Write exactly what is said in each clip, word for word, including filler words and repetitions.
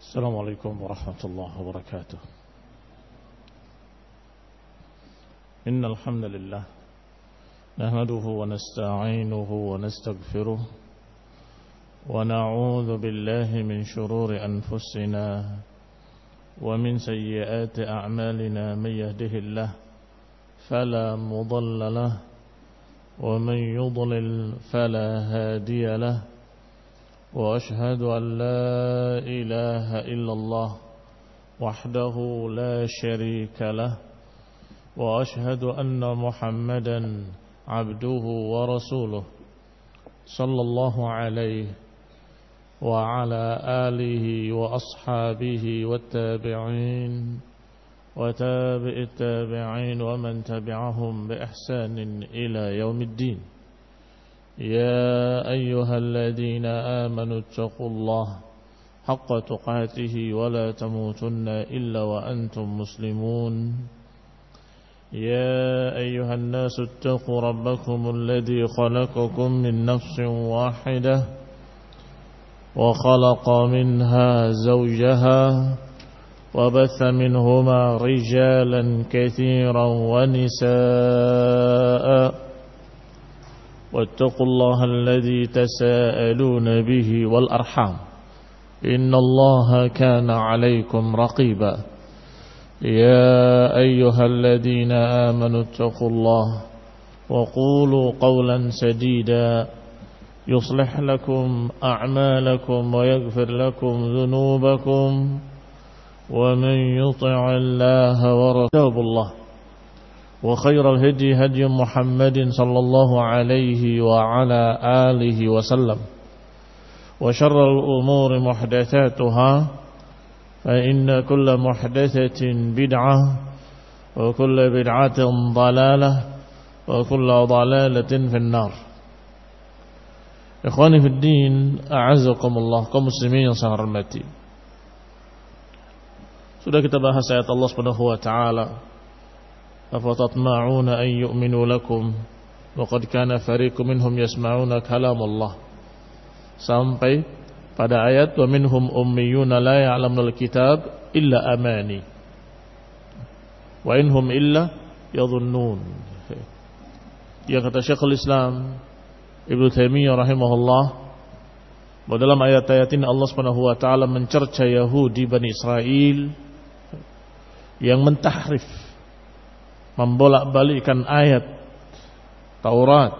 السلام عليكم ورحمة الله وبركاته. إن الحمد لله نحمده ونستعينه ونستغفره ونعوذ بالله من شرور أنفسنا ومن سيئات أعمالنا. من يهده الله فلا مضل له ومن يضلل فلا هادي له، وأشهد أن لا إله إلا الله وحده لا شريك له، وأشهد أن محمدا عبده ورسوله صلى الله عليه وعلى آله وأصحابه والتابعين وتابع التابعين ومن تبعهم بإحسان إلى يوم الدين. يا أيها الذين آمنوا اتقوا الله حق تقاته ولا تموتن إلا وأنتم مسلمون. يا أيها الناس اتقوا ربكم الذي خلقكم من نفس واحدة وخلق منها زوجها وبث منهما رجالا كثيرا ونساء، واتقوا الله الذي تساءلون به والأرحام إن الله كان عليكم رقيبا. يا أيها الذين آمنوا اتقوا الله وقولوا قولا سديدا يصلح لكم أعمالكم ويغفر لكم ذنوبكم، ومن يطع الله ورسوله الله وخير الهدي هدي محمد صلى الله عليه وعلى آله وسلم، وشر الأمور محدثاتها فإن كل محدثة بدعة وكل بدعة ضلالة وكل ضلالة في النار. Ikhwani fi din, a'azzakumullah, kaum muslimin yang saya hormati. Sudah kita bahas ayat Allah Subhanahu wa taala, afatatma'una an yu'minu lakum wa qad kana fariqun minhum yasma'una kalam Allah, sampai pada ayat wa minhum ummiyuna la ya'lamul kitab illa amani wa inhum illa yadhunnun. Yang kata Syekhul Islam Ibnu Taimiyah rahimahullah, bahwa dalam ayat-ayat ini Allah Subhanahu wa taala mencerca Yahudi Bani Israel yang mentahrif, membolak-balikkan ayat Taurat,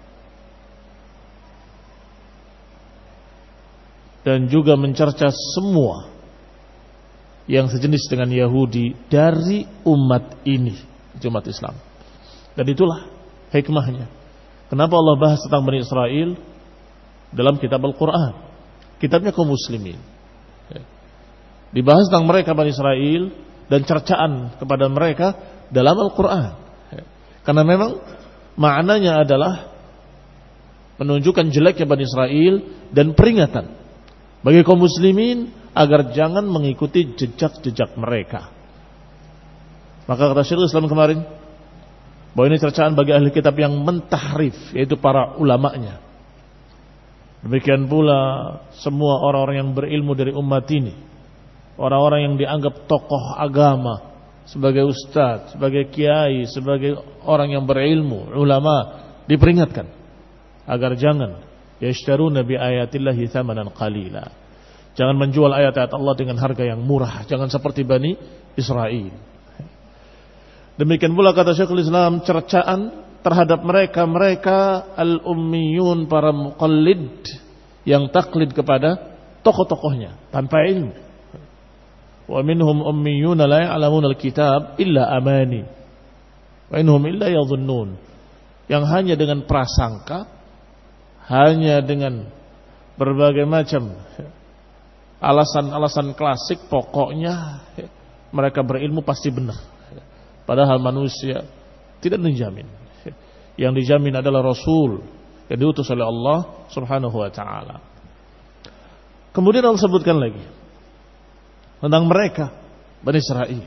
dan juga mencerca semua yang sejenis dengan Yahudi dari umat ini, umat Islam. Dan itulah hikmahnya kenapa Allah bahas tentang Bani Israel dalam kitab Al-Quran, kitabnya kaum muslimin. Dibahas tentang mereka Bani Israel dan cercaan kepada mereka dalam Al-Quran, karena memang maknanya adalah menunjukkan jeleknya Bani Israel dan peringatan bagi kaum muslimin agar jangan mengikuti jejak-jejak mereka. Maka kata Syekhul Islam kemarin bahwa ini cercaan bagi ahli kitab yang mentahrif, yaitu para ulamanya. Demikian pula semua orang-orang yang berilmu dari umat ini, orang-orang yang dianggap tokoh agama, sebagai ustadz, sebagai kiai, sebagai orang yang berilmu, ulama, diperingatkan agar jangan yashtaruna bi ayatillahi thamanan qalila. Jangan menjual ayat-ayat Allah dengan harga yang murah, jangan seperti Bani Israel. Demikian pula kata Syekhul Islam, cercaan terhadap mereka-mereka al-ummiyun, para muqallid yang taklid kepada tokoh-tokohnya tanpa ilmu. Wa minhum ummiyuna la ya'lamuna al-kitab illa amani wa inhum illa yadhunnun, yang hanya dengan prasangka, hanya dengan berbagai macam alasan-alasan klasik, pokoknya mereka berilmu pasti benar. Padahal manusia tidak menjamin. Yang dijamin adalah Rasul yang diutus oleh Allah Subhanahu wa taala. Kemudian Allah sebutkan lagi tentang mereka Bani Israel.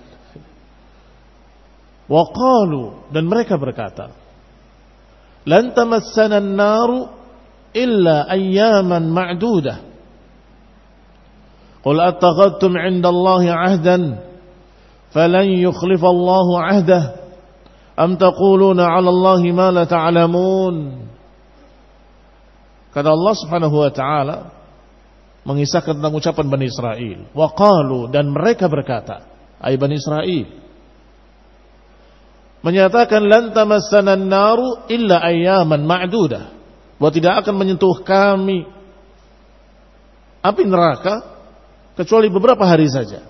Wa qalu, dan mereka berkata, lan tamassana an-naru illa ayyaman ma'dudah. Qul attakhadtum 'indallahi 'ahdan falan yukhlifallahu 'ahdah am taquluna 'ala Allahi ma la ta'lamun. Kata Allah Subhanahu wa taala mengisahkan tentang ucapan Bani Israel. Wa qalu, dan mereka berkata, ay Bani Israel, menyatakan lan tamassana an-naru illa ayyaman ma'dudah, bahwa tidak akan menyentuh kami api neraka kecuali beberapa hari saja.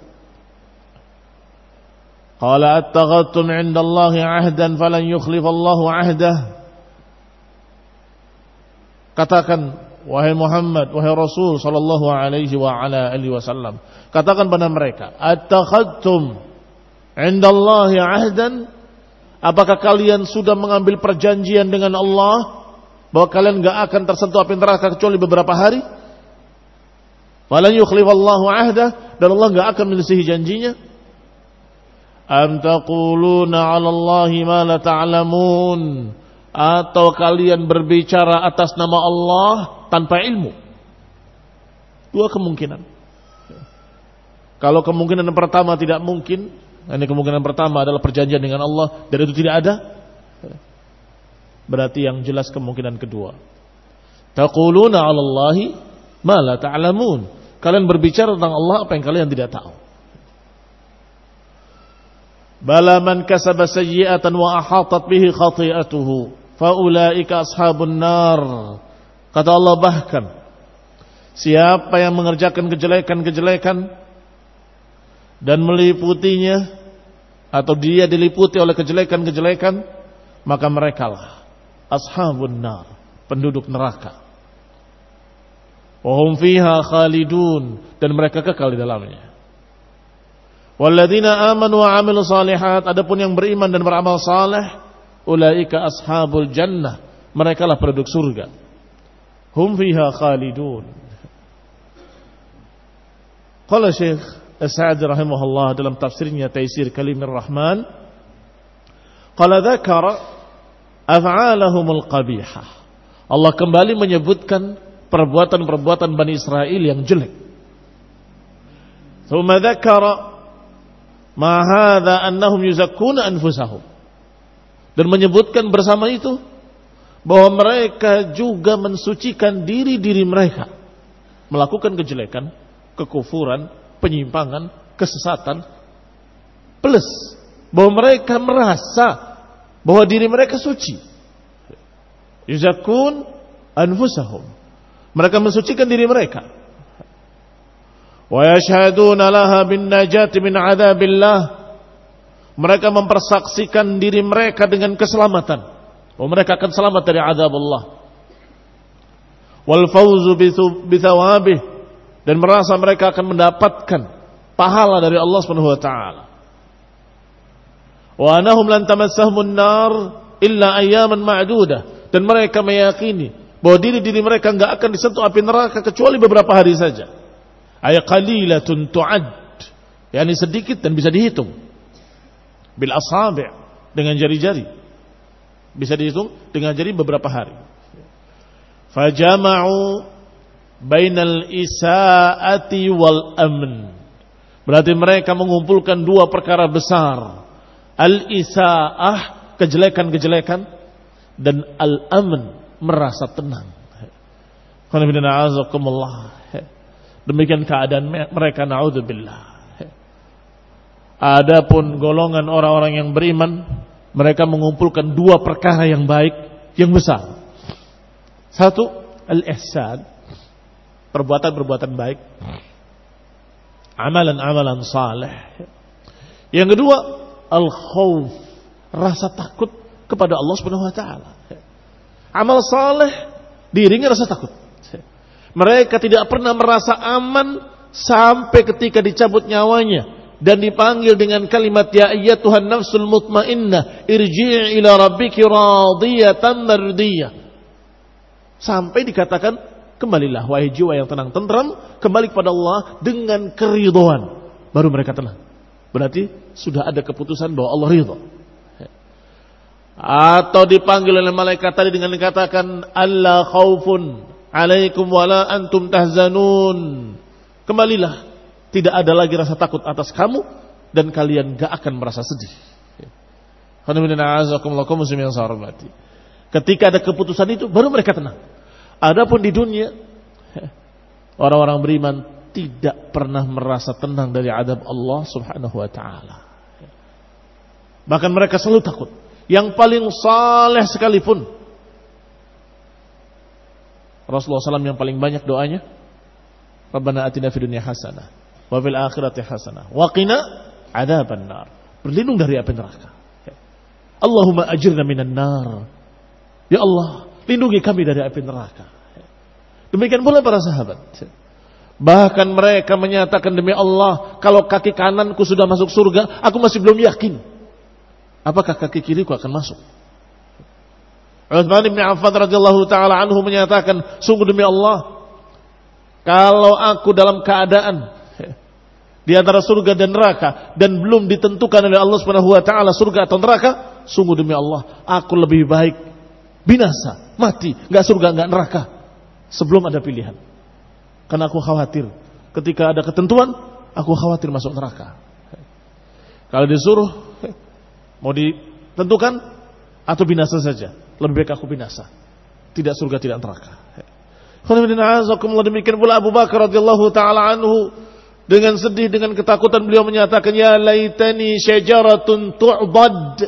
Qala attaghadtum 'indallahi 'ahdan falan yukhlifallahu 'ahdah. Katakan, wahai Muhammad, wahai Rasul sallallahu alaihi wa ala alihi wasallam, katakan pada mereka, attakhadtum 'indallahi 'ahdan, apakah kalian sudah mengambil perjanjian dengan Allah bahwa kalian enggak akan tersentuh api neraka kecuali beberapa hari? Walan yukhlifallahu 'ahdah, dan Allah enggak akan menyelisihi janjinya. Am taquluna 'ala Allahi ma la ta'lamun, atau kalian berbicara atas nama Allah tanpa ilmu. Dua kemungkinan. Kalau kemungkinan yang pertama tidak mungkin, ini kemungkinan pertama adalah perjanjian dengan Allah dan itu tidak ada, berarti yang jelas kemungkinan kedua. Taquluna 'ala Allahi ma la ta'lamun, kalian berbicara tentang Allah apa yang kalian tidak tahu. Bala man kasaba sayyi'atan wa ahatat bihi khati'atuhu faulaika ashabun nar. Kata Allah, bahkan siapa yang mengerjakan kejelekan-kejelekan dan meliputinya, atau dia diliputi oleh kejelekan-kejelekan, maka merekalah ashabun nar, penduduk neraka. Wa hum fiha khalidun, dan mereka kekal di dalamnya. Walladzina amanu wa 'amilus shalihat, adapun yang beriman dan beramal saleh, ulaika ashabul jannah, merekalah penduduk surga. Hum fiha khalidun. Qala Syekh As-Sa'di rahimahullah dalam tafsirnya Taisir Kalimir Rahman, qala dzakara af'alahumul qabihah. Allah kembali menyebutkan perbuatan-perbuatan Bani Israel yang jelek. Tsumma dzakara ma hadza annahum yuzakkuna anfusahum, dan menyebutkan bersama itu bahwa mereka juga mensucikan diri-diri mereka, melakukan kejelekan, kekufuran, penyimpangan, kesesatan, plus bahwa mereka merasa bahwa diri mereka suci. Yuzakkun anfusahum, mereka mensucikan diri mereka. Wa yashhaduna laha bin najati min adzabillah, mereka mempersaksikan diri mereka dengan keselamatan, bahwa mereka akan selamat dari azab Allah. Wal fawzu bi thawabih, dan merasa mereka akan mendapatkan pahala dari Allah Subhanahu wa taala. Wa annahum lan tamassahumun nar illa ayyaman ma'dudah, dan mereka meyakini bahwa diri-diri mereka enggak akan disentuh api neraka kecuali beberapa hari saja. Ay qalilatun tu'ad, yakni sedikit dan bisa dihitung. Bil asabi', dengan jari-jari. Bisa dihitung dengan jari beberapa hari. Fajama'u bainal isaati wal amn, berarti mereka mengumpulkan dua perkara besar. Al-isaah, kejelekan-kejelekan, dan al-amn, merasa tenang. Demikian keadaan mereka, na'udzubillah. Adapun golongan orang-orang yang beriman, mereka mengumpulkan dua perkara yang baik, yang besar. Satu, al-ihsan, perbuatan-perbuatan baik, amalan-amalan saleh. Yang kedua, al-khauf, rasa takut kepada Allah Subhanahu wa taala. Amal saleh diiringi rasa takut. Mereka tidak pernah merasa aman sampai ketika dicabut nyawanya dan dipanggil dengan kalimat ya ayyatuhan nafsul mutmainnah irji'i ila rabbiki radiyatan mardiyah, sampai dikatakan kembalilah wahai jiwa yang tenang tentram, kembali kepada Allah dengan keridhaan, baru mereka tenang. Berarti sudah ada keputusan bahwa Allah ridha. Atau dipanggil oleh malaikat tadi dengan dikatakan alla khaufun alaikum wala antum tahzanun, kembalilah Tidak ada lagi rasa takut atas kamu dan kalian gak akan merasa sedih. Ketika ada keputusan itu baru mereka tenang. Adapun di dunia orang-orang beriman tidak pernah merasa tenang dari adab Allah Subhanahu wa taala. Bahkan mereka selalu takut. Yang paling saleh sekalipun, Rasulullah shallallahu alaihi wasallam yang paling banyak doanya, Rabbana atina fid dunya hasanah wa fil akhirati hasanah wa qina adzaban nar. Berlindung dari api neraka. Allahumma ajirna minan nar. Ya Allah, lindungi kami dari api neraka. Demikian pula para sahabat. Bahkan mereka menyatakan, demi Allah, kalau kaki kananku sudah masuk surga, aku masih belum yakin apakah kaki kiriku akan masuk. Utsman bin Affan radhiyallahu taala anhu menyatakan, sungguh demi Allah, kalau aku dalam keadaan di antara surga dan neraka dan belum ditentukan oleh Allah Subhanahu wa taala surga atau neraka, sungguh demi Allah, aku lebih baik binasa, mati, enggak surga enggak neraka sebelum ada pilihan. Karena aku khawatir ketika ada ketentuan, aku khawatir masuk neraka. Kalau disuruh mau ditentukan atau binasa saja, lebih baik aku binasa. Tidak surga, tidak neraka. Demikian pula Abu Bakar radhiyallahu taala anhu, dengan sedih, dengan ketakutan beliau menyatakan, ya laitani syajaratun tu'bad.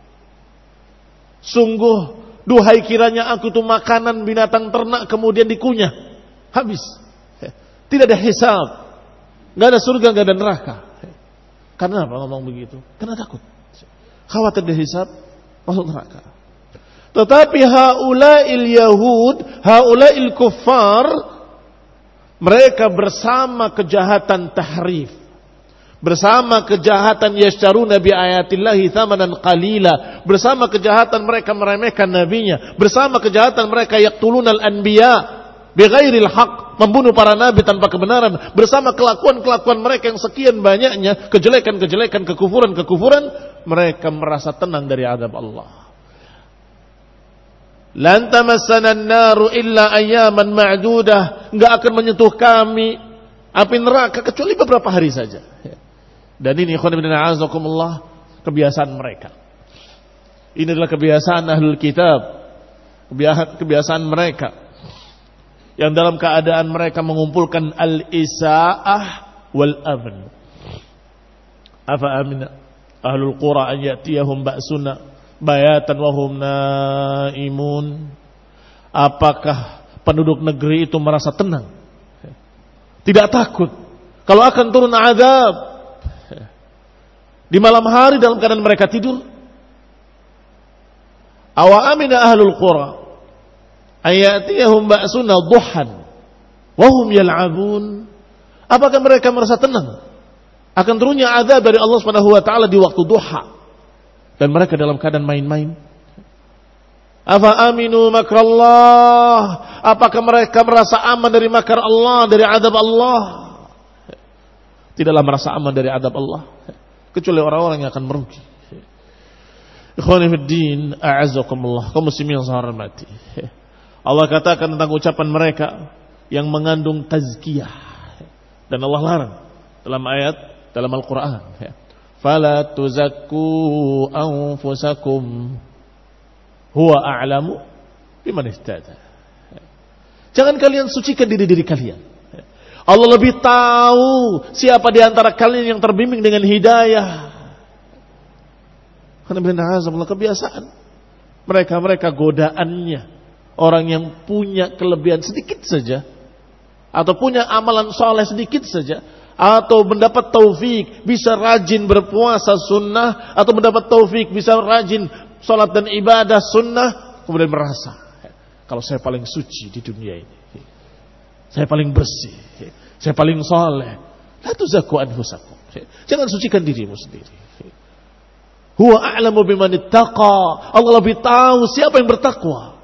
Sungguh, duhai kiranya aku itu makanan binatang ternak kemudian dikunyah. Habis. Tidak ada hisab. Gak ada surga, gak ada neraka. Karena apa ngomong begitu? Karena takut. Khawatir dihisab, masuk neraka. Tetapi haula'il yahud, haula'il kuffar, mereka bersama kejahatan tahrif, bersama kejahatan yashtaruna bi ayatillahi thamanan qalila, bersama kejahatan mereka meremehkan nabinya, bersama kejahatan mereka yaqtulunal anbiya bighairil haq, membunuh para nabi tanpa kebenaran, bersama kelakuan-kelakuan mereka yang sekian banyaknya, kejelekan-kejelekan, kekufuran-kekufuran, mereka merasa tenang dari azab Allah. Lan tamassana an-naru illa ayyaman ma'dudah, enggak akan menyentuh kami api neraka kecuali beberapa hari saja. Dan ini ikhwan fillah a'azakumullah, kebiasaan mereka. Ini adalah kebiasaan ahlul kitab, kebiasaan mereka yang dalam keadaan mereka mengumpulkan al-isa'ah wal amn. Afa amina ahlul qura an ya'tiyahum ba'suna bayatan wa hum naimun. Apakah penduduk negeri itu merasa tenang, tidak takut kalau akan turun azab di malam hari dalam keadaan mereka tidur? Awa amina ahlul qura ayatiyahum ba'suna duhan wa hum yal'abun. Apakah mereka merasa tenang akan turunnya azab dari Allah Subhanahu wa taala di waktu duha dan mereka dalam keadaan main-main? Afa aminu makrallah, apakah mereka merasa aman dari makar Allah, dari azab Allah? Tidaklah merasa aman dari azab Allah kecuali orang-orang yang akan merugi. Ikhwani fid din, a'azzakumullah, kaum muslimin yang saya hormati. Allah katakan tentang ucapan mereka yang mengandung tazkiyah, dan Allah larang dalam ayat dalam Al-Quran, fala tuzakku anfusakum huwa a'lamu biman ihtada. Jangan kalian sucikan diri-diri kalian. Allah lebih tahu siapa di antara kalian yang terbimbing dengan hidayah. Karena kebiasaan mereka-mereka, godaannya orang yang punya kelebihan sedikit saja, atau punya amalan soleh sedikit saja, atau mendapat taufik bisa rajin berpuasa sunnah, atau mendapat taufik bisa rajin sholat dan ibadah sunnah, kemudian merasa, kalau saya paling suci di dunia ini, saya paling bersih, saya paling soleh. La tuzakku anfusakum, jangan sucikan dirimu sendiri. Huwa a'lamu biman ittaqa, Allah lebih tahu siapa yang bertakwa.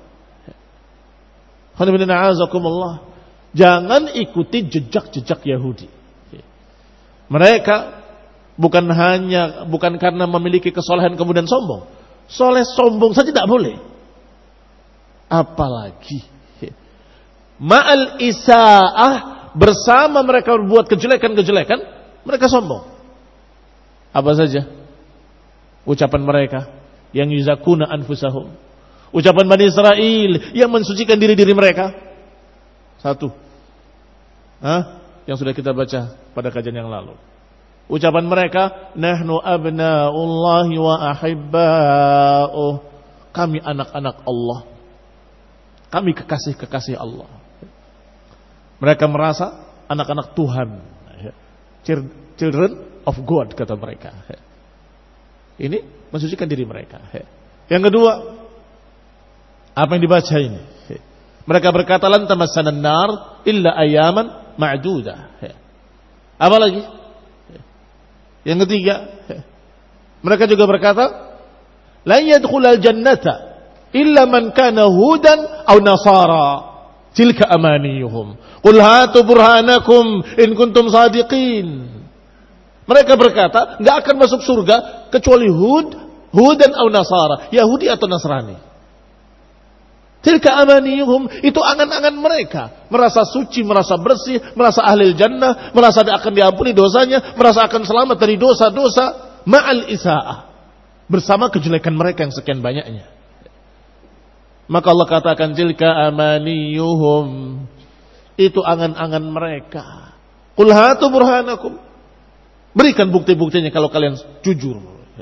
Jangan ikuti jejak-jejak Yahudi. Mereka bukan hanya bukan karena memiliki kesolehan kemudian sombong. Soleh sombong saja tidak boleh. Apalagi ma'al isa'ah, bersama mereka berbuat kejelekan-kejelekan, mereka sombong. Apa saja? Ucapan mereka yang yuzakuna anfusahum. Ucapan Bani Israel yang mensucikan diri-diri mereka. Satu. Hah? Yang sudah kita baca pada kajian yang lalu. Ucapan mereka, nahnu abna'ullahi wa ahibba'uh. Kami anak-anak Allah. Kami kekasih-kekasih Allah. Mereka merasa anak-anak Tuhan. Children of God, kata mereka. Ini mensucikan diri mereka. Yang kedua, apa yang dibaca ini? Mereka berkata, lan tamassanan nar illa ayaman ma'dudah. Apa lagi? Yang ketiga, mereka juga berkata, la yadkhulul jannata illa man kana hudan aw nasara. Tilka amaniyuhum. Qul hatu burhanakum in kuntum sadiqin. Mereka berkata, enggak akan masuk surga kecuali Hud, Hudan atau Nasara, Yahudi atau Nasrani. Tilka amaniyuhum, itu angan-angan mereka, merasa suci, merasa bersih, merasa ahli jannah, merasa akan diampuni dosanya, merasa akan selamat dari dosa-dosa, ma'al isaah, bersama kejelekan mereka yang sekian banyaknya. Maka Allah katakan tilka amaniyuhum, itu angan-angan mereka. Qul hatu burhanakum, berikan bukti-buktinya kalau kalian jujur.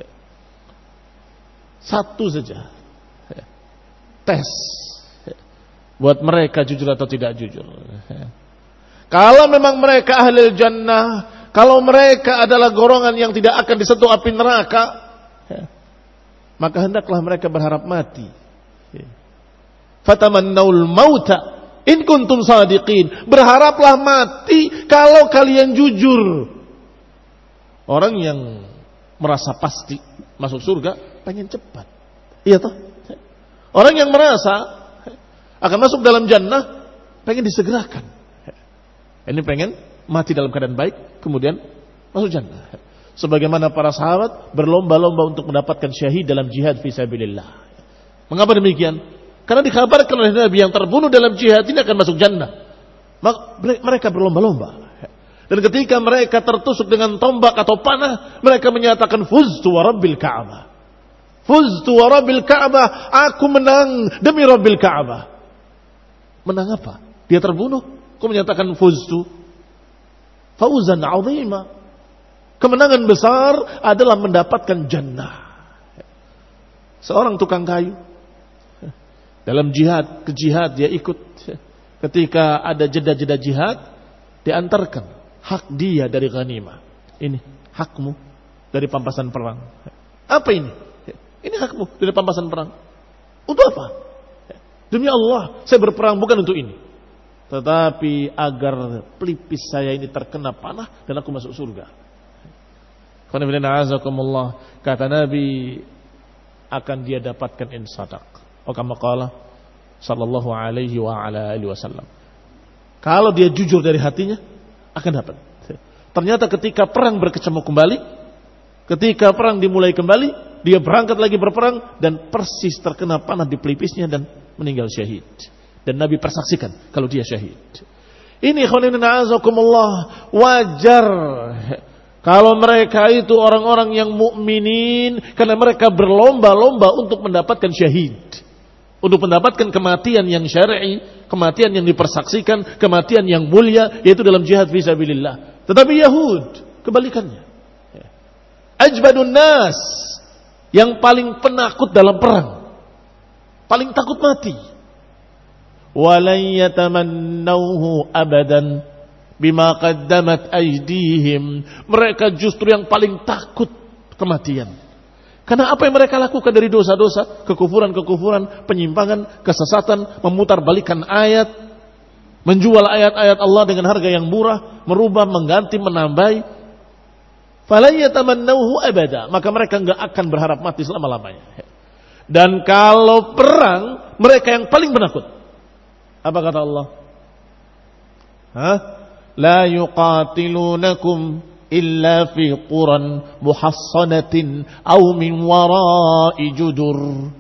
Satu saja tes buat mereka jujur atau tidak jujur. Kalau memang mereka ahli jannah, kalau mereka adalah golongan yang tidak akan disentuh api neraka, maka hendaklah mereka berharap mati. Fatamannaul mauta in kuntum sadiqin, berharaplah mati kalau kalian jujur. Orang yang merasa pasti masuk surga pengen cepat, iya toh? Orang yang merasa akan masuk dalam jannah pengen disegerakan. Ini pengen mati dalam keadaan baik kemudian masuk jannah. Sebagaimana para sahabat berlomba-lomba untuk mendapatkan syahid dalam jihad fisabilillah. Mengapa demikian? Karena dikabarkan oleh Nabi yang terbunuh dalam jihad ini akan masuk jannah. Mereka berlomba-lomba. Dan ketika mereka tertusuk dengan tombak atau panah, mereka menyatakan fuztu wa rabbil Ka'bah. Fuztu wa rabbil Ka'bah, aku menang demi Rabbil Ka'bah. Menang apa? Dia terbunuh, kok menyatakan fuztu? Fauzan 'azima. Kemenangan besar adalah mendapatkan jannah. Seorang tukang kayu dalam jihad, ke jihad dia ikut. Ketika ada jeda-jeda jihad, diantarkan hak dia dari ghanimah. Ini hakmu dari pampasan perang. Apa ini? Ini hakmu dari pampasan perang. Untuk apa? Demi Allah, saya berperang bukan untuk ini, tetapi agar pelipis saya ini terkena panah dan aku masuk surga. Kata Nabi, akan dia dapatkan in sadaq. Oh, kama qala sallallahu alaihi wa ala alihi wasallam. Kalau dia jujur dari hatinya akan dapat. Ternyata ketika perang berkecamuk kembali, ketika perang dimulai kembali, dia berangkat lagi berperang dan persis terkena panah di pelipisnya dan meninggal syahid. Dan Nabi persaksikan kalau dia syahid. Ini khonina azakumullah, wajar kalau mereka itu orang-orang yang mukminin karena mereka berlomba-lomba untuk mendapatkan syahid. Untuk mendapatkan kematian yang syar'i, kematian yang dipersaksikan, kematian yang mulia, yaitu dalam jihad fisabilillah. Tetapi Yahud kebalikannya. Ajbadun nas, yang paling penakut dalam perang, paling takut mati. Walan yatamannawhu abadan bima qaddamat aydihim. Mereka justru yang paling takut kematian. Karena apa yang mereka lakukan dari dosa-dosa, kekufuran-kekufuran, penyimpangan, kesesatan, memutarbalikkan ayat, menjual ayat-ayat Allah dengan harga yang murah, merubah, mengganti, menambahi. Falan yatamannawhu abada, maka mereka enggak akan berharap mati selama-lamanya. Dan kalau perang, mereka yang paling penakut. Apa kata Allah? Hah? La yuqatilunakum illa fi quran muhassanatin aw min wara'i judur.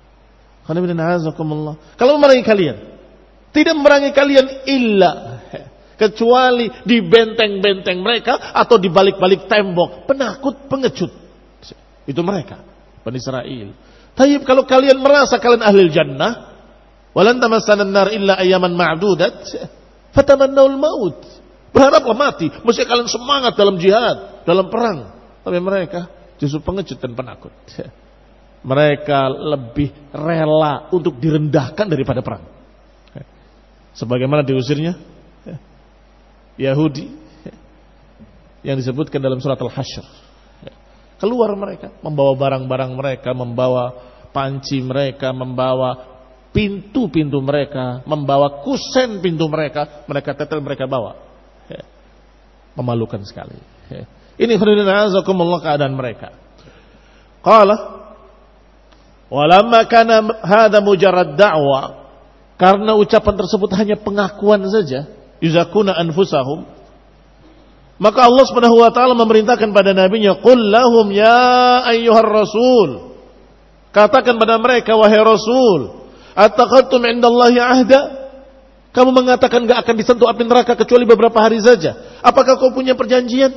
Kalau memerangi kalian, tidak memerangi kalian illa kecuali di benteng-benteng mereka atau di balik-balik tembok, penakut, pengecut. Itu mereka, Bani Israil. Tapi kalau kalian merasa kalian ahli jannah, walan tamassanan nar illa ayyaman ma'dudat, fatamannaul maut. Berharaplah mati, mesti kalian semangat dalam jihad, dalam perang. Tapi mereka justru pengecut dan penakut. Mereka lebih rela untuk direndahkan daripada perang. Sebagaimana diusirnya Yahudi yang disebutkan dalam surat Al-Hasyr. Keluar mereka, membawa barang-barang mereka, membawa panci mereka, membawa pintu-pintu mereka, membawa kusen pintu mereka, mereka tetel mereka bawa. Memalukan sekali. Ini khairullahi azakumullah keadaan mereka. Qala walamma kana hadha mujarrad da'wa, karena ucapan tersebut hanya pengakuan saja, yuzakuna anfusahum, maka Allah Subhanahu wa taala memerintahkan pada nabinya, qul lahum ya ayyuhar rasul, katakan pada mereka wahai rasul, attaqadtum indallahi ahda, kamu mengatakan enggak akan disentuh api neraka kecuali beberapa hari saja, apakah kau punya perjanjian?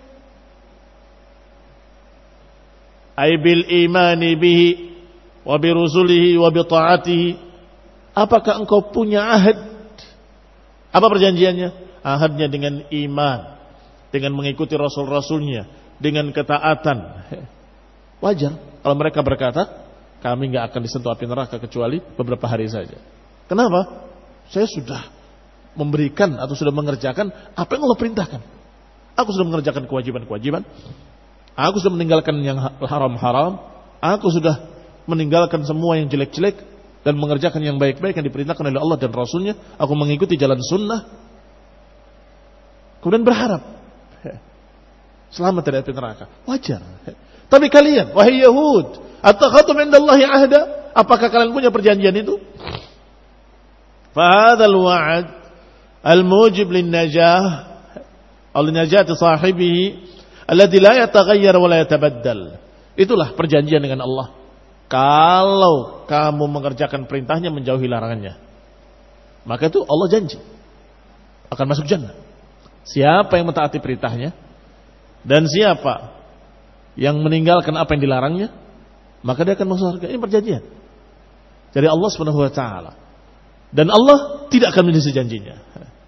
Ay bil imani bihi wa bi rusulihi wa bi ta'atihi, apakah engkau punya ahad? Apa perjanjiannya? Ahadnya dengan iman, dengan mengikuti rasul-rasulnya, dengan ketaatan. Wajar kalau mereka berkata, kami enggak akan disentuh api neraka kecuali beberapa hari saja. Kenapa? Saya sudah memberikan atau sudah mengerjakan apa yang Allah perintahkan. Aku sudah mengerjakan kewajiban-kewajiban. Aku sudah meninggalkan yang haram-haram. Aku sudah meninggalkan semua yang jelek-jelek dan mengerjakan yang baik-baik yang diperintahkan oleh Allah dan Rasulnya. Aku mengikuti jalan sunnah. Kemudian berharap selamat dari api neraka. Wajar. Tapi kalian, wahai Yahud, attaqadtum indallahi ahda, apakah kalian punya perjanjian itu? Fahadzal wa'ad al-mujib lin-najah al-najati sahibihi alladhi la yataghayyar wa la yatabaddal. Itulah perjanjian dengan Allah. Kalau kamu mengerjakan perintahnya, menjauhi larangannya, maka itu Allah janji akan masuk jannah. Siapa yang mentaati perintahnya dan siapa yang meninggalkan apa yang dilarangnya, maka dia akan masuk surga. Ini perjanjian dari Allah Subhanahu wa taala. Dan Allah tidak akan menjadi janjinya.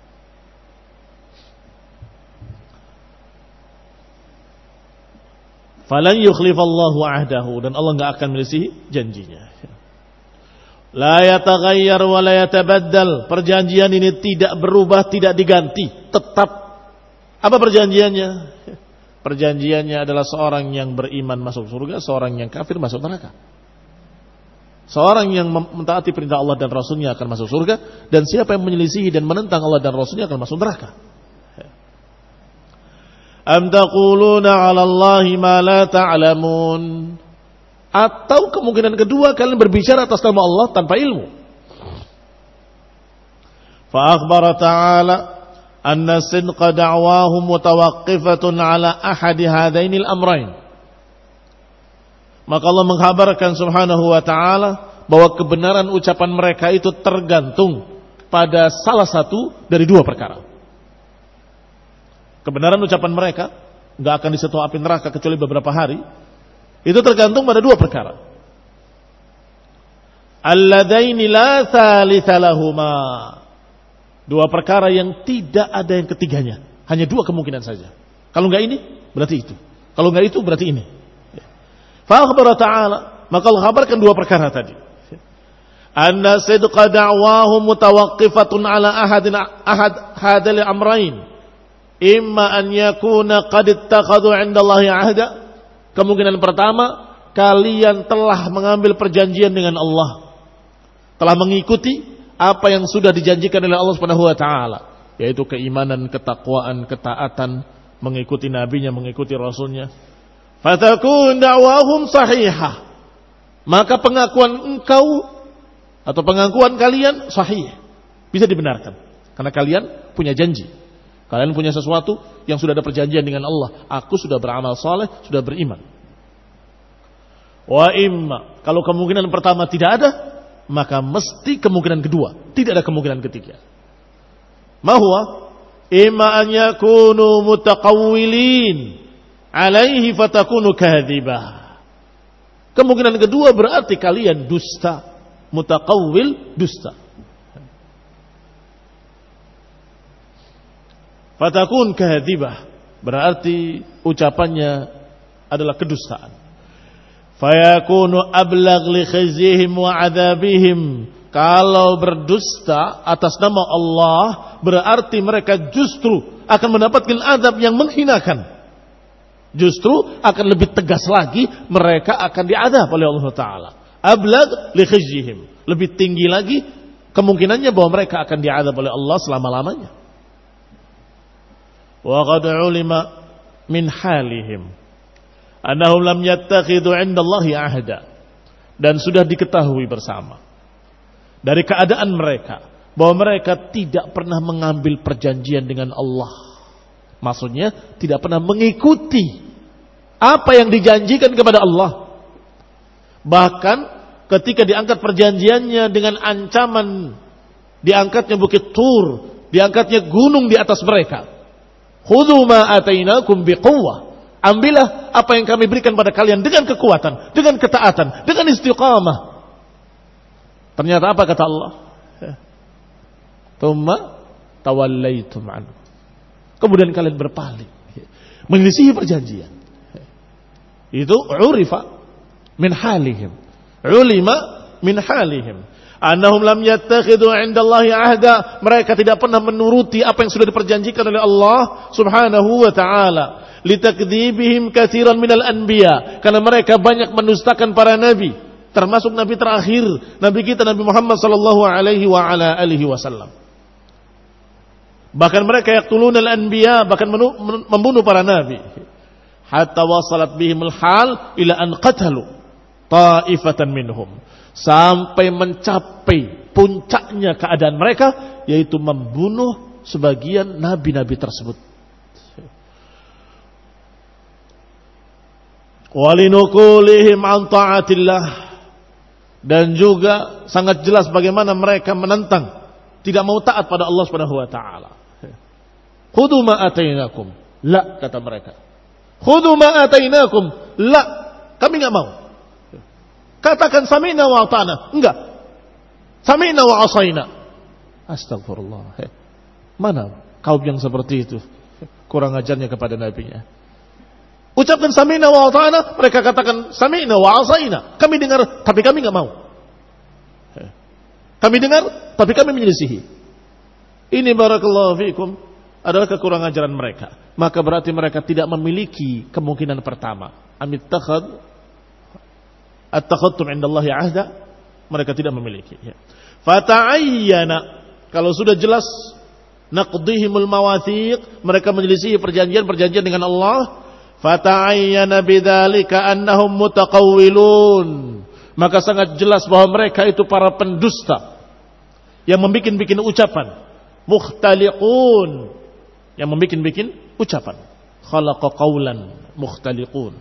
Falan yukhlifallahu ahdahu, dan Allah enggak akan melisihi janjinya. La yataghayyar wa la yatabaddal. Perjanjian ini tidak berubah, tidak diganti, tetap. Apa perjanjiannya? Perjanjiannya adalah seorang yang beriman masuk surga, seorang yang kafir masuk neraka. Seorang yang mentaati perintah Allah dan Rasulnya akan masuk surga, dan siapa yang menyelisihi dan menentang Allah dan Rasulnya akan masuk neraka. Am taquluna 'ala Allahi ma la ta'lamun, atau kemungkinan kedua kalian berbicara atas nama Allah tanpa ilmu. Fa akhbara ta'ala anna sidqa da'wahum mutawaqqifatun 'ala ahadi hadainil amrayn. Maka Allah menghabarkan subhanahu wa ta'ala bahwa kebenaran ucapan mereka itu tergantung pada salah satu dari dua perkara. Kebenaran ucapan mereka enggak akan disentuh api neraka kecuali beberapa hari, itu tergantung pada dua perkara. Alladaini la thalitha lahuma. Dua perkara yang tidak ada yang ketiganya. Hanya dua kemungkinan saja. Kalau enggak ini, berarti itu. Kalau enggak itu, berarti ini. Fa akhbara ta'ala, maka Allah kabarkan dua perkara tadi. Anna sidqa da'wahum mutawaqqifatun ala ahadin ahad hadal amrayn. Imma an yakuna qad ittakhadhu 'indallahi 'ahda. Kemungkinan pertama, kalian telah mengambil perjanjian dengan Allah, telah mengikuti apa yang sudah dijanjikan oleh Allah Subhanahu wa taala, yaitu keimanan, ketakwaan, ketaatan, mengikuti nabinya, mengikuti rasulnya. Fatakun da'wahum sahihah. Maka pengakuan engkau atau pengakuan kalian sahih, bisa dibenarkan karena kalian punya janji. Kalian punya sesuatu yang sudah ada perjanjian dengan Allah. Aku sudah beramal saleh, sudah beriman. Wa imma, kalau kemungkinan pertama tidak ada, maka mesti kemungkinan kedua, tidak ada kemungkinan ketiga. Mahwa imma an yakunu mutaqawwilin alaihi fatakunu kadhibah. Kemungkinan kedua berarti kalian dusta, mutaqawwil dusta. Fatakun kadhibah berarti ucapannya adalah kedustaan. Fayakunu ablagh li khizyihim wa adzabihim. Kalau berdusta atas nama Allah berarti mereka justru akan mendapatkan azab yang menghinakan. Justru akan lebih tegas lagi mereka akan diazab oleh Allah Ta'ala. Ablagh li khizyihim, lebih tinggi lagi kemungkinannya bahwa mereka akan diazab oleh Allah selama-lamanya. Wa qad ulima min halihim annahum lam yattakhidhu 'inda Allahi 'ahda, dan sudah diketahui bersama dari keadaan mereka bahwa mereka tidak pernah mengambil perjanjian dengan Allah. Maksudnya tidak pernah mengikuti apa yang dijanjikan kepada Allah. Bahkan ketika diangkat perjanjiannya dengan ancaman diangkatnya bukit Tur, diangkatnya gunung di atas mereka. Khudhu ma atainakum biquwwah. Ambillah apa yang kami berikan pada kalian dengan kekuatan, dengan ketaatan, dengan istiqamah. Ternyata apa kata Allah? Tsumma tawallaitum anhu. Kemudian kalian berpaling, menyelisihi perjanjian. Itu urifa min halihim. Ulima min halihim. Annahum lam yattakhidhu 'indallahi 'ahda. Mereka tidak pernah menuruti apa yang sudah diperjanjikan oleh Allah Subhanahu wa taala. Litakdzibihim katsiran minal anbiya. Karena mereka banyak mendustakan para nabi, termasuk nabi terakhir, nabi kita Nabi Muhammad sallallahu alaihi wa ala alihi wasallam. Bahkan mereka yaqtulunal anbiya, bahkan membunuh para nabi. Hatta wasalat bihimul hal ila an qatalu ta'ifatan minhum. Sampai mencapai puncaknya keadaan mereka, yaitu membunuh sebagian nabi-nabi tersebut. Walinukulihim an ta'atillah, dan juga sangat jelas bagaimana mereka menentang, tidak mau taat pada Allah Subhanahu wa taala. Khudhu ma atainakum, la, kata mereka. Khudhu ma atainakum, la, kami enggak mau. Katakan sami'na wa ata'na. Enggak. Sami'na wa asaina. Astagfirullah. Mana kaum yang seperti itu? Kurang ajarnya kepada nabinya. Ucapkan sami'na wa ata'na, mereka katakan sami'na wa asaina. Kami dengar tapi kami enggak mau. Kami dengar tapi kami menyelisihi. Ini barakallahu fikum adalah kekurangan ajaran mereka. Maka berarti mereka tidak memiliki kemungkinan pertama. Amit takhad at-takhattum 'indallahi 'ahda, mereka tidak memiliki. Fata'ayyana, kalau sudah jelas naqdihimul mawathiq, mereka menyelisihi perjanjian-perjanjian dengan Allah. Fata'ayyana bidzalika annahum mutaqawwilun, maka sangat jelas bahwa mereka itu para pendusta yang membikin-bikin ucapan, mukhtaliqun, yang membikin-bikin ucapan. Khalaqa qawlan mukhtaliqun.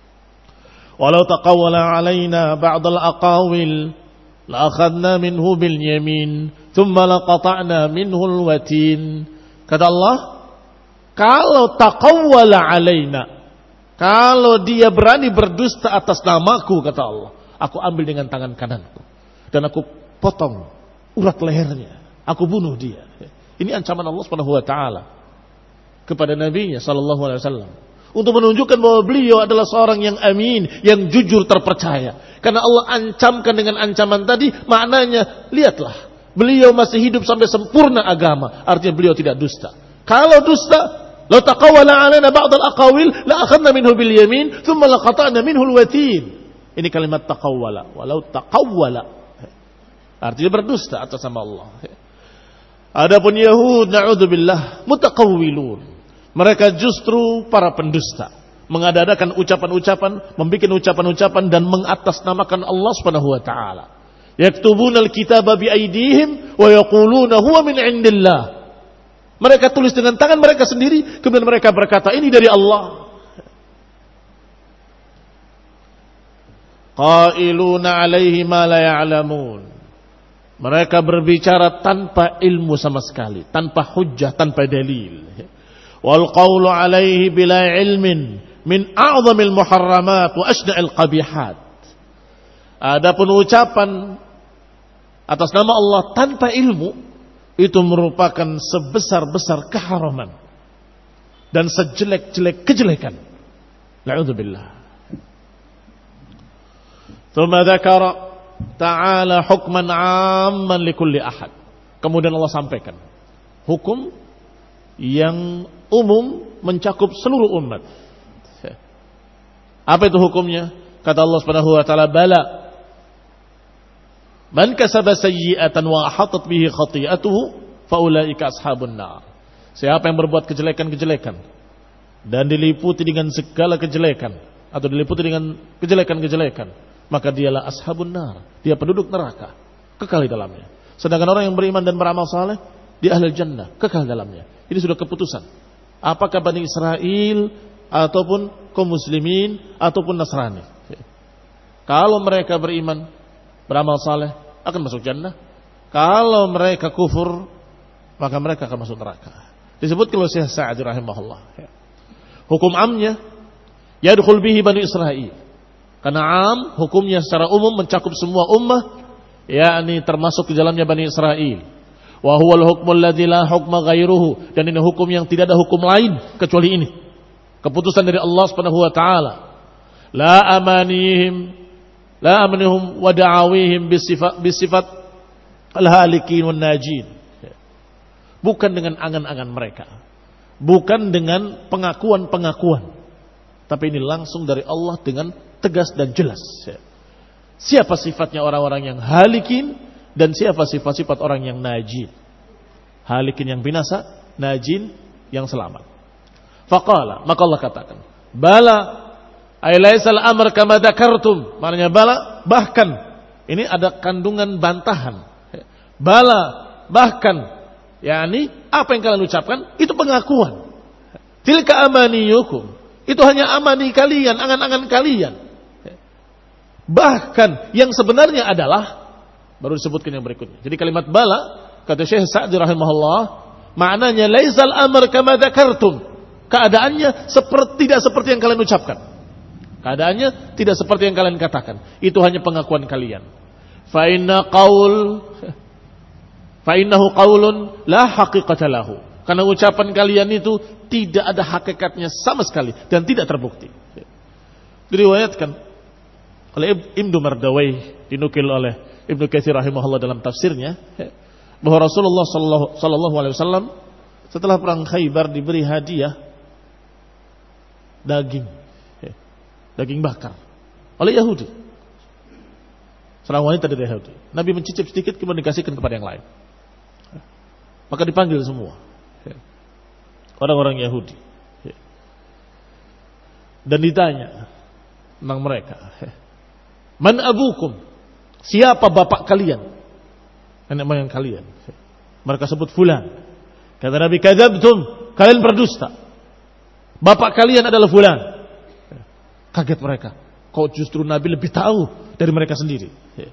Walau taqawwala alaina ba'dal aqawil la akhadna minhu bil yamin thumma laqata'na minhu al watin. Kata Allah, kalau taqawwala alaina, kalau dia berani berdusta atas namaku, kata Allah, aku ambil dengan tangan kananku dan aku potong urat lehernya, aku bunuh dia. Ini ancaman Allah Subhanahu wa taala kepada nabinya sallallahu alaihi wasallam, untuk menunjukkan bahwa beliau adalah seorang yang amin, yang jujur terpercaya. Karena Allah ancamkan dengan ancaman tadi, maknanya, lihatlah, beliau masih hidup sampai sempurna agama. Artinya beliau tidak dusta. Kalau dusta, law taqawwala 'alaina ba'd al-aqawil la akhadna minhu bil yamin thumma laqata'na minhu al-watin. Ini kalimat taqawwala. Walau taqawwala, artinya berdusta atas nama Allah. Adapun Yahud, na'udzubillah, mutaqawwilun. Mereka justru para pendusta, mengadakan ucapan-ucapan, membuat ucapan-ucapan dan mengatasnamakan Allah Subhanahu wa taala. Yaktubunal kitaba bi aydihim wa yaquluna huwa min indillah. Mereka tulis dengan tangan mereka sendiri, kemudian mereka berkata ini dari Allah. Qailuna alaihi ma la ya'lamun. Mereka berbicara tanpa ilmu sama sekali, tanpa hujjah, tanpa dalil. Wal qawlu alaihi bila ilmin min a'zamil muharramat wa asna'il qabihat. Adapun ucapan atas nama Allah tanpa ilmu itu merupakan sebesar-besar keharaman dan sejelek-jelek kejelekan. Na'udzubillah. Tsumma dzakara ta'ala hukman 'amman likulli ahad. Kemudian Allah sampaikan hukum yang umum mencakup seluruh umat. Apa itu hukumnya? Kata Allah Subhanahu wa taala, bala man kasaba sayyi'atan wa ahatat bihi khati'atuhu fa ulaika ashabun nar. Siapa yang berbuat kejelekan-kejelekan dan diliputi dengan segala kejelekan atau diliputi dengan kejelekan-kejelekan, maka dialah ashabun nar, dia penduduk neraka, kekal di dalamnya. Sedangkan orang yang beriman dan beramal saleh, dia ahli jannah, kekal dalamnya. Ini sudah keputusan. Apakah Bani Israel ataupun kaum muslimin ataupun Nasrani. Kalau mereka beriman, beramal saleh, akan masuk jannah. Kalau mereka kufur, maka mereka akan masuk neraka. Disebut oleh Syekh Sa'di rahimahullah. Hukum amnya yadkhul bihi Bani Israel. Karena am hukumnya secara umum mencakup semua ummah, yakni termasuk di dalamnya Bani Israel. Wa huwal hukmul ladzi la hukma ghairuhu, dan ini hukum yang tidak ada hukum lain kecuali ini. Keputusan dari Allah Subhanahu wa taala. La amanihim la amanihum wa da'awihim bisifat bisifat al-halikin wan najin. Bukan dengan angan-angan mereka, bukan dengan pengakuan-pengakuan, tapi ini langsung dari Allah dengan tegas dan jelas. Siapa sifatnya orang-orang yang halikin dan siapa sifat-sifat orang yang najin. Halikin yang binasa, najin yang selamat. Faqala, maka Allah katakan, bala ay laisal amr kama dzakartum. Maknanya bala, bahkan ini ada kandungan bantahan. Bala, bahkan, yakni apa yang kalian ucapkan itu pengakuan. Tilka amaniyukum, itu hanya amani kalian, angan-angan kalian. Bahkan yang sebenarnya adalah, baru disebutkan yang berikutnya. Jadi kalimat bala, kata Syekh Sa'di rahimahullah, maknanya laisal amr kama dzakartum. Keadaannya seperti tidak seperti yang kalian ucapkan. Keadaannya tidak seperti yang kalian katakan. Itu hanya pengakuan kalian. Fa inna qaul fa innahu qaulun la haqiqata lahu. Karena ucapan kalian itu tidak ada hakikatnya sama sekali dan tidak terbukti. Diriwayatkan oleh Ibnu Mardawai, dinukil oleh Ibnu Katsir rahimahullah dalam tafsirnya, bahwa Rasulullah sallallahu alaihi wasallam setelah perang Khaybar diberi hadiah daging, daging bakar oleh Yahudi. Seorang wanita dari Yahudi. Nabi mencicip sedikit kemudian dikasihkan kepada yang lain. Maka dipanggil semua orang-orang Yahudi dan ditanya tentang mereka. Man abukum? Siapa bapak kalian? Nenek moyang kalian? Mereka sebut fulan. Kata Nabi, kadzabtum, kalian berdusta. Bapak kalian adalah fulan. Kaget mereka. Kok justru Nabi lebih tahu dari mereka sendiri?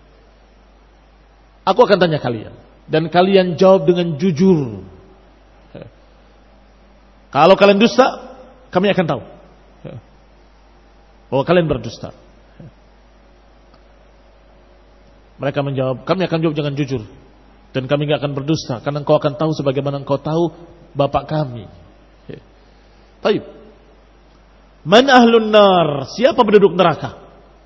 Aku akan tanya kalian, dan kalian jawab dengan jujur. Kalau kalian dusta, kami akan tahu bahwa kalian berdusta. Mereka menjawab, kami akan jawab dengan jujur, dan kami tidak akan berdusta, karena engkau akan tahu sebagaimana engkau tahu bapak kami. Baik. Man ahlun nar? Siapa penduduk neraka?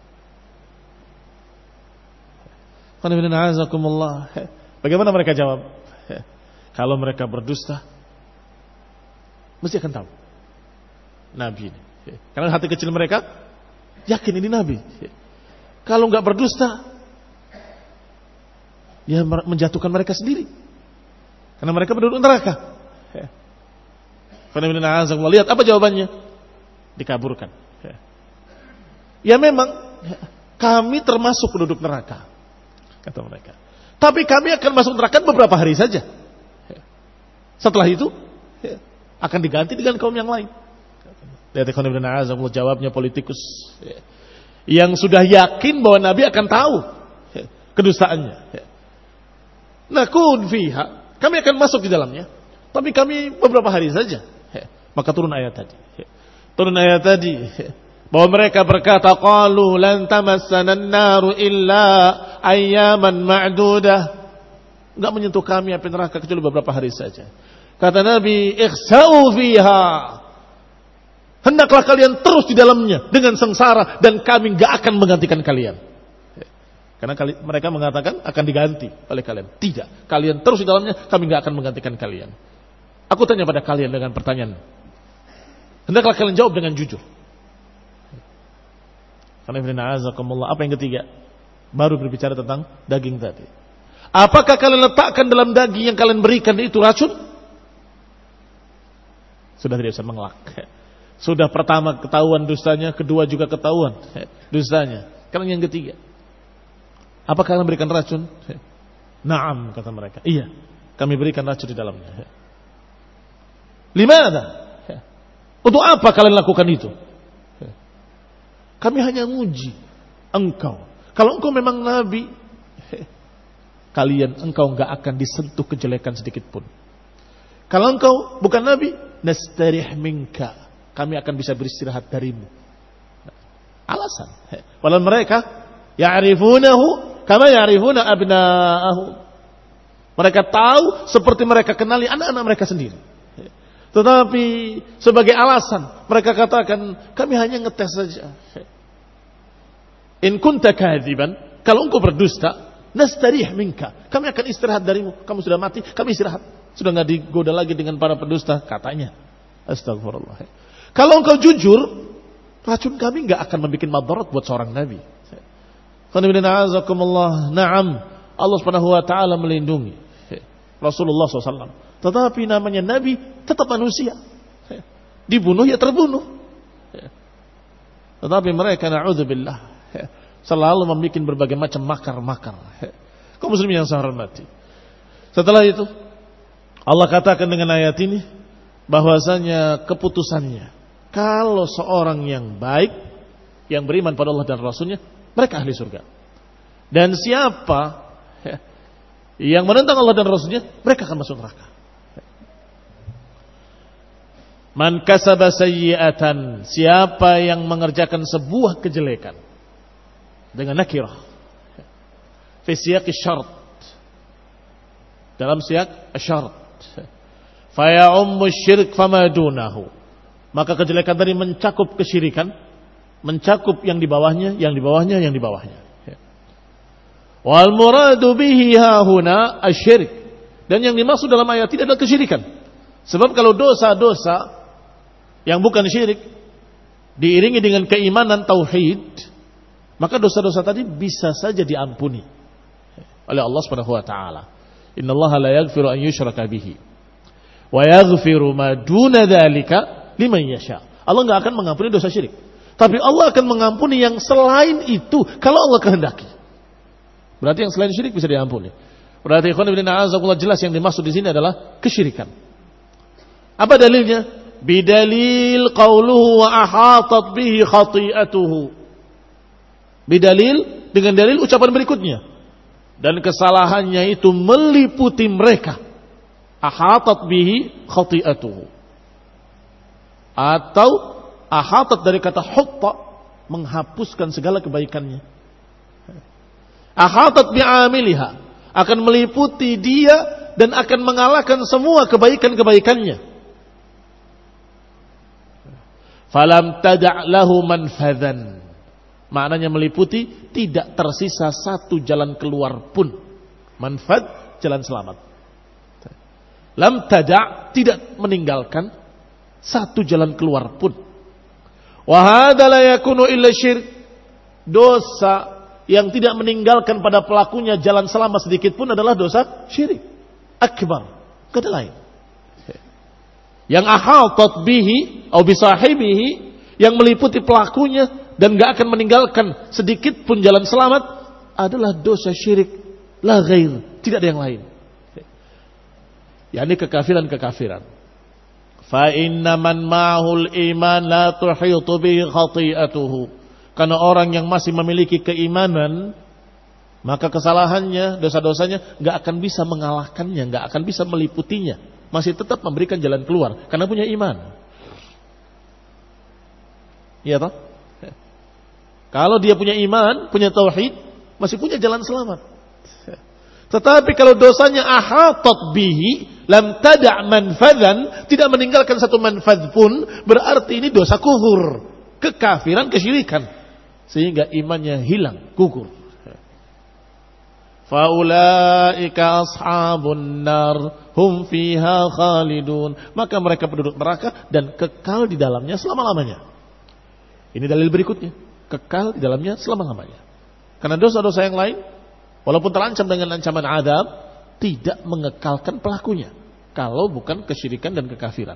Bagaimana mereka jawab? Kalau mereka berdusta, mesti akan tahu Nabi ini. Karena hati kecil mereka yakin ini Nabi. Kalau enggak berdusta, ya menjatuhkan mereka sendiri. Karena mereka penduduk neraka. Lihat apa jawabannya? Dikaburkan. Ya memang kami termasuk penduduk neraka, kata mereka. Tapi kami akan masuk neraka beberapa hari saja. Setelah itu akan diganti dengan kaum yang lain. Lihat jawabnya politikus yang sudah yakin bahwa Nabi akan tahu kedustaannya. nakun fiha, kami akan masuk di dalamnya, tapi kami beberapa hari saja. Maka turun ayat tadi. Turun ayat tadi bahwa mereka berkata, qalu lan tamassana an-naru illa ayyaman ma'dudah. Enggak menyentuh kami api neraka kecuali beberapa hari saja. Kata Nabi, ikhsa'u fiha. Hendaklah kalian terus di dalamnya dengan sengsara dan kami enggak akan menggantikan kalian. Karena kali, mereka mengatakan akan diganti oleh kalian. Tidak, kalian terus di dalamnya, kami enggak akan menggantikan kalian. Aku tanya pada kalian dengan pertanyaan. Hendaklah kalian jawab dengan jujur. Karena apa yang ketiga? Baru berbicara tentang daging tadi. Apakah kalian letakkan dalam daging yang kalian berikan itu racun? Sudah tidak bisa mengelak. Sudah pertama ketahuan dustanya, kedua juga ketahuan dustanya. Sekarang yang ketiga. Apakah kalian berikan racun? Naam, kata mereka. Iya, kami berikan racun di dalamnya. Limana? Untuk apa kalian lakukan itu? Kami hanya nguji engkau. Kalau engkau memang nabi, kalian engkau enggak akan disentuh kejelekan sedikit pun. Kalau engkau bukan nabi, nastarih minka, kami akan bisa beristirahat darimu. Alasan. Walau mereka ya'rifunahu kama ya'rifuna abna'ahum. Mereka tahu seperti mereka kenali anak-anak mereka sendiri. Tetapi sebagai alasan mereka katakan kami hanya ngetes saja. In kunta kadziban, kalau engkau berdusta, nastarih minka, kami akan istirahat darimu. Kamu sudah mati, kami istirahat. Sudah enggak digoda lagi dengan para pendusta, katanya. Astagfirullah. Kalau engkau jujur, racun kami enggak akan membuat madarat buat seorang nabi. Na'am, Allah Subhanahu wa taala melindungi Rasulullah shallallahu alaihi wasallam. Tetapi namanya nabi tetap manusia. Dibunuh ya terbunuh. Tetapi mereka na'udzubillah selalu membuat berbagai macam makar-makar. Kaum muslimin yang saya hormati. Setelah itu Allah katakan dengan ayat ini bahwasanya keputusannya kalau seorang yang baik yang beriman pada Allah dan Rasulnya, mereka ahli surga. Dan siapa yang menentang Allah dan Rasulnya, mereka akan masuk neraka. Man kasaba sayyi'atan, siapa yang mengerjakan sebuah kejelekan dengan nakirah fi siyaq syart, dalam siyaq syart, fa ya'ummu syirk fama dunahu, maka kejelekan tadi mencakup kesyirikan, mencakup yang di bawahnya, yang di bawahnya, yang di bawahnya. Wal muradu bihi hahuna asy-syirk, dan yang dimaksud dalam ayat ini adalah kesyirikan. Sebab kalau dosa-dosa yang bukan syirik diiringi dengan keimanan tauhid, maka dosa-dosa tadi bisa saja diampuni oleh Allah Subhanahu wa taala. Innallaha la yaghfiru an yushraka bihi wa yaghfiru ma duna dzalika liman yasha. Allah enggak akan mengampuni dosa syirik, tapi Allah akan mengampuni yang selain itu kalau Allah kehendaki. Berarti yang selain syirik bisa diampuni. Berarti ikhwan fillah azakumullah, jelas yang dimaksud di sini adalah kesyirikan. Apa dalilnya? Bidalil qauluhu wa ahatat bihi khati'atuhu. Bidalil, dengan dalil ucapan berikutnya. Dan kesalahannya itu meliputi mereka. Ahatat bihi khati'atuhu. Atau ahatat dari kata hutta, menghapuskan segala kebaikannya. Ahatat bi'amiliha, akan meliputi dia dan akan mengalahkan semua kebaikan-kebaikannya. Falam tada' lahu manfadhan, maknanya meliputi tidak tersisa satu jalan keluar pun. Manfad, jalan selamat. Lam tada', tidak meninggalkan satu jalan keluar pun. Wa hadza la yakunu illa syirk, dosa yang tidak meninggalkan pada pelakunya jalan selamat sedikit pun adalah dosa syirik akbar, kada lain. Yang ahatat bihi atau bisahibihi, yang meliputi pelakunya dan gak akan meninggalkan sedikit pun jalan selamat adalah dosa syirik, la ghair, tidak ada yang lain. yakni kekafiran-kekafiran. Fa inna man ma'hul iman la tuhitu bihi khati'atuhu. Karena orang yang masih memiliki keimanan maka kesalahannya, dosa-dosanya nggak akan bisa mengalahkannya, nggak akan bisa meliputinya, masih tetap memberikan jalan keluar karena punya iman. Iya toh? Kalau dia punya iman, punya tauhid, masih punya jalan selamat. Tetapi kalau dosanya ahatat bihi, lam tada' manfadhan, tidak meninggalkan satu manfadh pun, berarti ini dosa kufur, kekafiran, kesyirikan, sehingga imannya hilang, gugur. Faulaika ashabun nar, hum fiha khalidun. Maka mereka penduduk neraka dan kekal di dalamnya selama-lamanya. Ini dalil berikutnya, kekal di dalamnya selama-lamanya. Karena dosa-dosa yang lain, walaupun terancam dengan ancaman azab, tidak mengekalkan pelakunya kalau bukan kesyirikan dan kekafiran.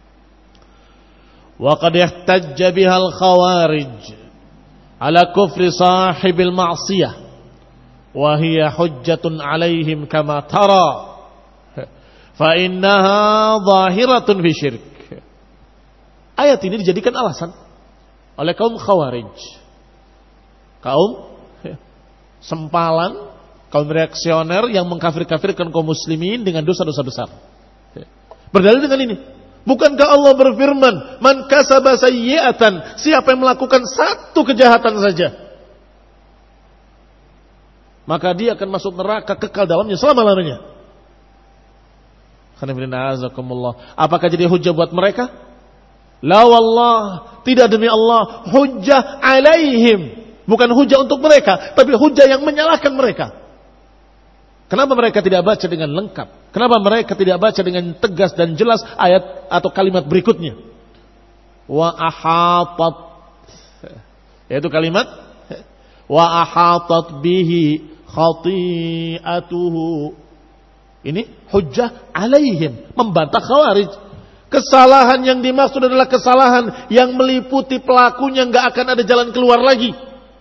Wa qad ihtajja bihal khawarij ala kufri sahibil ma'siyah wa hiya hujjatun alaihim kama tara fa innaha zahiratun fi syirk. Ayat ini dijadikan alasan oleh kaum khawarij, kaum sempalan, kaum reaksioner yang mengkafir-kafirkan kaum muslimin dengan dosa-dosa besar. Berdalil dengan ini, bukankah Allah berfirman, man kasaba sayyi'atan, siapa yang melakukan satu kejahatan saja, maka dia akan masuk neraka, kekal dalamnya selama-lamanya. Apakah jadi hujah buat mereka? La wallah, tidak demi Allah, hujjah alaihim, bukan hujjah untuk mereka, tapi hujjah yang menyalahkan mereka. Kenapa mereka tidak baca dengan lengkap? Kenapa mereka tidak baca dengan tegas dan jelas ayat atau kalimat berikutnya? Wa ahatat, yaitu kalimat wa ahatat bihi khati'atuhu. Ini hujjah alaihim, membantah khawarij. Kesalahan yang dimaksud adalah kesalahan yang meliputi pelakunya, nggak akan ada jalan keluar lagi,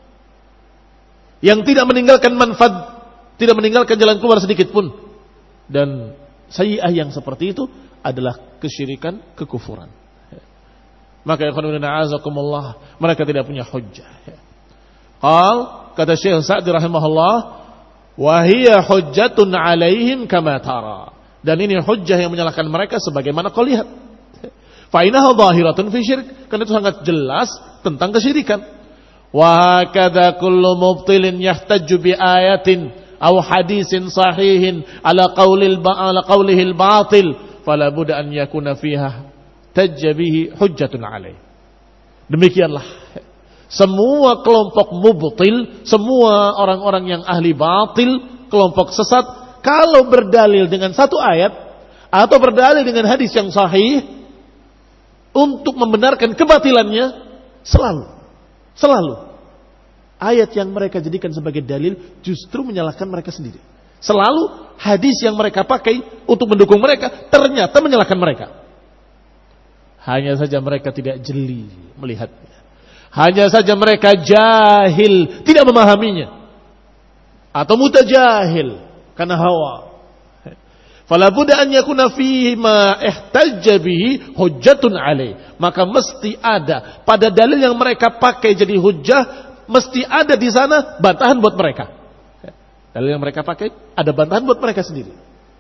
yang tidak meninggalkan manfaat, tidak meninggalkan jalan keluar sedikit pun. Dan sayyi'ah yang seperti itu adalah kesyirikan, kekufuran. Maka ya azakumullah, mereka tidak punya hujjah. Qal, kata Syekh Sa'di rahimahullah, wa hiya hujjatun alaihim kama tara. Dan ini hujjah yang menyalahkan mereka sebagaimana kau lihat. Fa innaha zahiratun fi syirk, karena itu sangat jelas tentang kesyirikan. Wa hakadha kullu mubtilin yahtajju bi ayatin aw hadisin sahihin ala qaulil ala qaulihi al-batil fala budda an yakuna fiha tajbihi hujjatun alaih. Demikianlah semua kelompok mubtil, semua orang-orang yang ahli batil, kelompok sesat, kalau berdalil dengan satu ayat atau berdalil dengan hadis yang sahih untuk membenarkan kebatilannya, selalu selalu ayat yang mereka jadikan sebagai dalil justru menyalahkan mereka sendiri. Selalu hadis yang mereka pakai untuk mendukung mereka ternyata menyalahkan mereka. Hanya saja mereka tidak jeli melihatnya. Hanya saja mereka jahil, tidak memahaminya, atau mutajahil karena hawa. Fala budda an yakuna fihi ma ihtajja bihi hujjatun alaih. Maka mesti ada pada dalil yang mereka pakai jadi hujjah, mesti ada di sana bantahan buat mereka. Dalil yang mereka pakai ada bantahan buat mereka sendiri.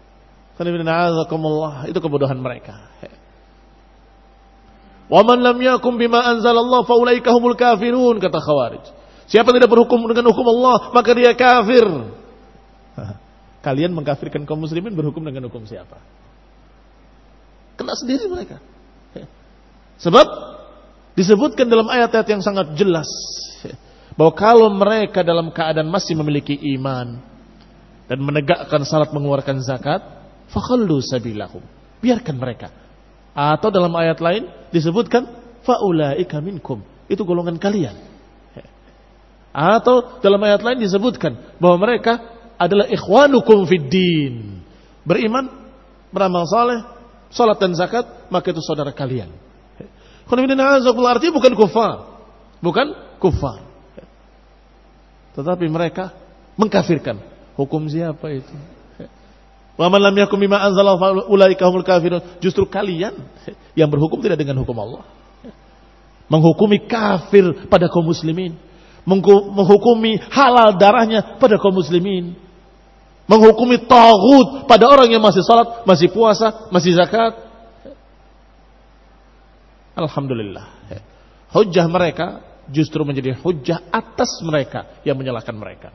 Itu kebodohan mereka. Wa man lam yakum bima anzalallah fa ulaika humul kafirun, kata Khawarij. Siapa tidak berhukum dengan hukum Allah, maka dia kafir. Kalian mengkafirkan kaum muslimin, berhukum dengan hukum siapa? Kena sendiri mereka. Sebab disebutkan dalam ayat-ayat yang sangat jelas bahwa kalau mereka dalam keadaan masih memiliki iman dan menegakkan salat, mengeluarkan zakat, fakhallu sabilahum, biarkan mereka. Atau dalam ayat lain disebutkan faulaika minkum, itu golongan kalian. Atau dalam ayat lain disebutkan bahwa mereka adalah ikhwanukum fid din, beriman, beramal saleh, salat dan zakat, maka itu saudara kalian. Artinya bukan kufar, bukan kufar, tetapi mereka mengkafirkan. Hukum siapa itu? Wa man lam yakum bima anzala fa ulaika humul kafirun. Justru kalian yang berhukum tidak dengan hukum Allah, menghukumi kafir pada kaum muslimin, menghukumi halal darahnya pada kaum muslimin, menghukumi taghut pada orang yang masih salat, masih puasa, masih zakat. Alhamdulillah, hujjah mereka justru menjadi hujjah atas mereka yang menyalahkan mereka.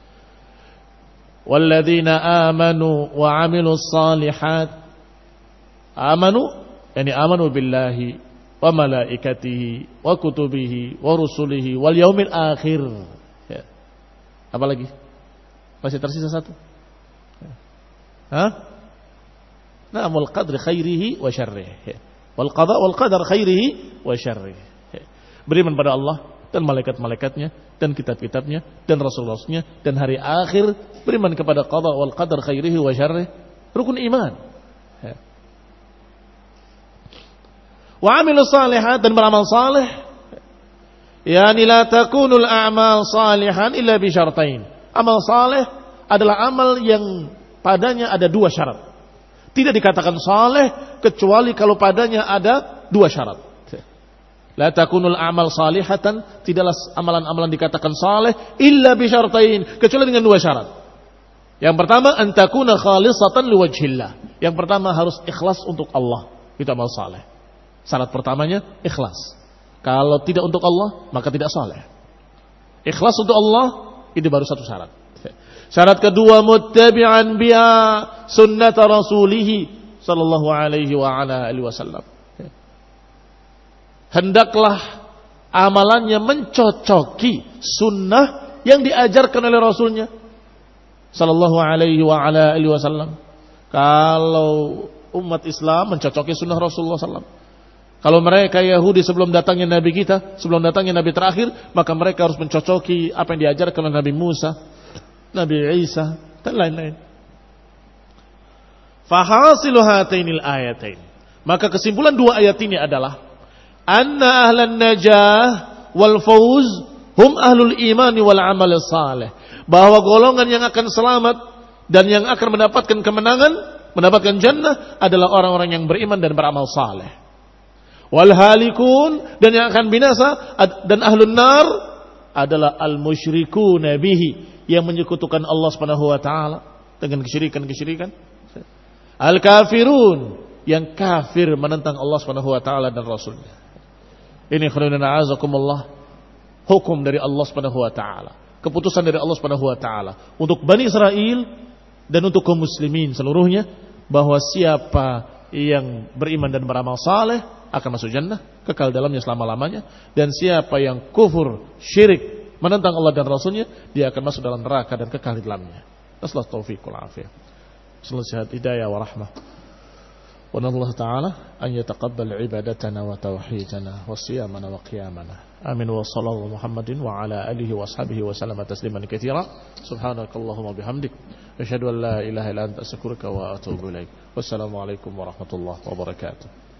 Walladzina amanu wa amilus salihat, amanu yani amanu billahi wa malaikatihi wa kutubihi wa rusulihi wal yaumil akhir. Ya. Apa lagi? Masih tersisa satu. Hah? Nah, wal qadri khairihi wa syarrihi. Ya. Wal qada wal qadar khairihi wa syarrihi. Ya. Beriman pada Allah dan malaikat-malaikatnya dan kitab-kitabnya dan rasul-rasulnya dan hari akhir, beriman kepada qada wal qadar khairihi wa syarrihi, rukun iman. Ya. Wa amilus salihat, dan beramal saleh. Yani la takunul a'mal salihan illa bi syartain. Amal saleh adalah amal yang padanya ada dua syarat. Tidak dikatakan saleh kecuali kalau padanya ada dua syarat. La takunul a'mal salihatan, tidaklah amalan-amalan dikatakan saleh illa bi syartain, kecuali dengan dua syarat. Yang pertama, an takuna khalisatan liwajhillah. Yang pertama harus ikhlas untuk Allah. Itu amal saleh. Syarat pertamanya ikhlas. Kalau tidak untuk Allah, maka tidak saleh. Ikhlas untuk Allah, itu baru satu syarat. Syarat kedua, muttabi'an biha sunnat rasulih sallallahu alaihi wa ala alihi wasallam. Hendaklah amalannya mencocoki sunnah yang diajarkan oleh Rasulnya sallallahu alaihi wa ala alihi wasallam. Kalau umat Islam mencocoki sunnah Rasulullah sallallahu alaihi wasallam. Kalau mereka Yahudi sebelum datangnya Nabi kita, sebelum datangnya Nabi terakhir, maka mereka harus mencocoki apa yang diajarkan oleh Nabi Musa, Nabi Isa, dan lain-lain. Fahasilu hatainil ayatain. Maka kesimpulan dua ayat ini adalah anna ahlan najah wal fawz hum ahlul imani wal amal salih. Bahwa golongan yang akan selamat dan yang akan mendapatkan kemenangan, mendapatkan jannah adalah orang-orang yang beriman dan beramal saleh. Wal halikun, dan yang akan binasa dan ahlun nar adalah al musyrikun bihi, yang menyekutukan Allah Subhanahu wa taala dengan kesyirikan-kesyirikan. Al kafirun, yang kafir menentang Allah Subhanahu wa taala dan rasulnya. Ini khairuna azakumullah, hukum dari Allah Subhanahu wa taala, keputusan dari Allah Subhanahu wa taala untuk Bani Israel dan untuk kaum muslimin seluruhnya, bahwa siapa yang beriman dan beramal saleh akan masuk jannah, kekal dalamnya selama-lamanya. Dan siapa yang kufur, syirik, menentang Allah dan Rasulnya, dia akan masuk dalam neraka dan kekal di dalamnya. Nasallahu taufiq wal afiyah. Nasallahu hidayah wa rahmah. Wa nasallahu ta'ala an yataqabbal ibadatana wa tauhidana wa siyamana wa qiyamana. Amin wa sallallahu Muhammadin wa ala alihi wa ashabihi wa sallama tasliman katsira. Subhanakallahumma bihamdik, asyhadu an la ilaha illa anta astaghfiruka wa atubu ilaik. Wassalamu alaikum warahmatullahi wabarakatuh.